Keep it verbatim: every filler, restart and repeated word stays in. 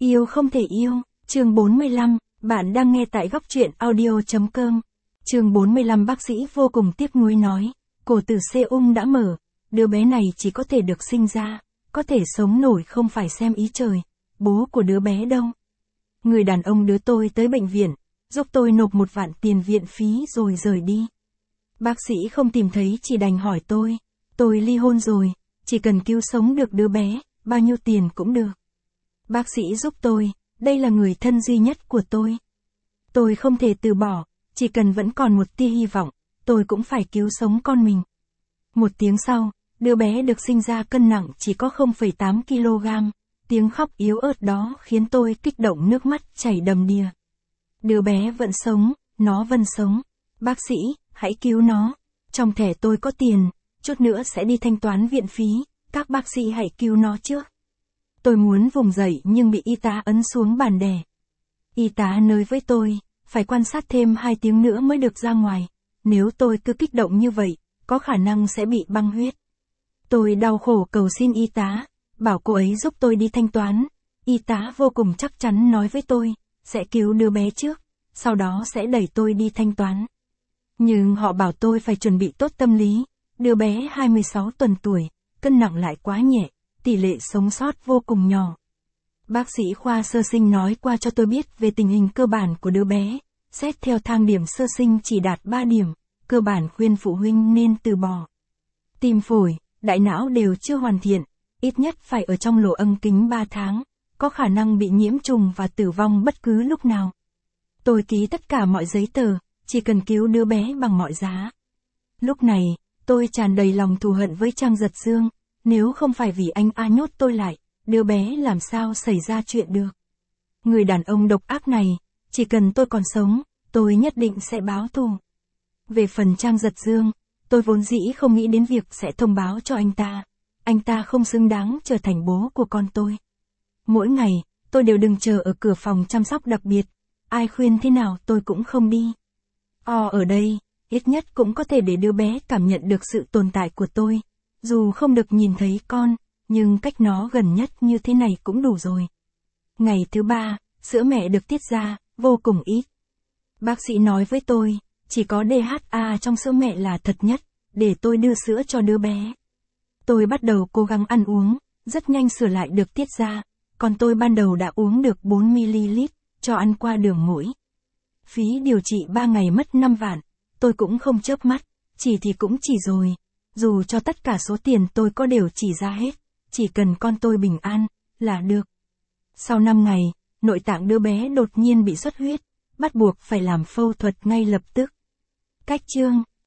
Yêu không thể yêu, chương bốn mươi lăm, bạn đang nghe tại góc truyện audio.com. Chương bốn mươi lăm bác sĩ vô cùng tiếc nuối nói, cổ tử xê ung đã mở, đứa bé này chỉ có thể được sinh ra, có thể sống nổi không phải xem ý trời, bố của đứa bé đâu. Người đàn ông đưa tôi tới bệnh viện, giúp tôi nộp một vạn tiền viện phí rồi rời đi. Bác sĩ không tìm thấy chỉ đành hỏi tôi, tôi ly hôn rồi, chỉ cần cứu sống được đứa bé, bao nhiêu tiền cũng được. Bác sĩ giúp tôi, đây là người thân duy nhất của tôi. Tôi không thể từ bỏ, chỉ cần vẫn còn một tia hy vọng, tôi cũng phải cứu sống con mình. Một tiếng sau, đứa bé được sinh ra cân nặng chỉ có không phẩy tám ki lô gam, tiếng khóc yếu ớt đó khiến tôi kích động nước mắt chảy đầm đìa. Đứa bé vẫn sống, nó vẫn sống. Bác sĩ, hãy cứu nó. Trong thẻ tôi có tiền, chút nữa sẽ đi thanh toán viện phí, các bác sĩ hãy cứu nó trước. Tôi muốn vùng dậy nhưng bị y tá ấn xuống bàn đè. Y tá nói với tôi, phải quan sát thêm hai tiếng nữa mới được ra ngoài. Nếu tôi cứ kích động như vậy, có khả năng sẽ bị băng huyết. Tôi đau khổ cầu xin y tá, bảo cô ấy giúp tôi đi thanh toán. Y tá vô cùng chắc chắn nói với tôi, sẽ cứu đứa bé trước, sau đó sẽ đẩy tôi đi thanh toán. Nhưng họ bảo tôi phải chuẩn bị tốt tâm lý, đứa bé hai mươi sáu tuần tuổi, cân nặng lại quá nhẹ, tỷ lệ sống sót vô cùng nhỏ. Bác sĩ khoa sơ sinh nói qua cho tôi biết về tình hình cơ bản của đứa bé, xét theo thang điểm sơ sinh chỉ đạt ba điểm, cơ bản khuyên phụ huynh nên từ bỏ. Tim phổi, đại não đều chưa hoàn thiện, ít nhất phải ở trong lỗ âm kính ba tháng, có khả năng bị nhiễm trùng và tử vong bất cứ lúc nào. Tôi ký tất cả mọi giấy tờ, chỉ cần cứu đứa bé bằng mọi giá. Lúc này, tôi tràn đầy lòng thù hận với Trang Giật Dương, nếu không phải vì anh A nhốt tôi lại, đứa bé làm sao xảy ra chuyện được. Người đàn ông độc ác này, chỉ cần tôi còn sống, tôi nhất định sẽ báo thù. Về phần Trang Giật Dương, tôi vốn dĩ không nghĩ đến việc sẽ thông báo cho anh ta. Anh ta không xứng đáng trở thành bố của con tôi. Mỗi ngày, tôi đều đứng chờ ở cửa phòng chăm sóc đặc biệt, ai khuyên thế nào tôi cũng không đi. O ở đây, ít nhất cũng có thể để đứa bé cảm nhận được sự tồn tại của tôi. Dù không được nhìn thấy con, nhưng cách nó gần nhất như thế này cũng đủ rồi. Ngày thứ ba, sữa mẹ được tiết ra, vô cùng ít. Bác sĩ nói với tôi, chỉ có đê hát a trong sữa mẹ là thật nhất, để tôi đưa sữa cho đứa bé. Tôi bắt đầu cố gắng ăn uống, rất nhanh sữa lại được tiết ra, còn tôi ban đầu đã uống được bốn mi li lít, cho ăn qua đường mũi. Phí điều trị ba ngày mất năm vạn, tôi cũng không chớp mắt, chỉ thì cũng chỉ rồi. Dù cho tất cả số tiền tôi có đều chỉ ra hết, chỉ cần con tôi bình an, là được. Sau năm ngày, nội tạng đứa bé đột nhiên bị xuất huyết, bắt buộc phải làm phẫu thuật ngay lập tức. Cách chương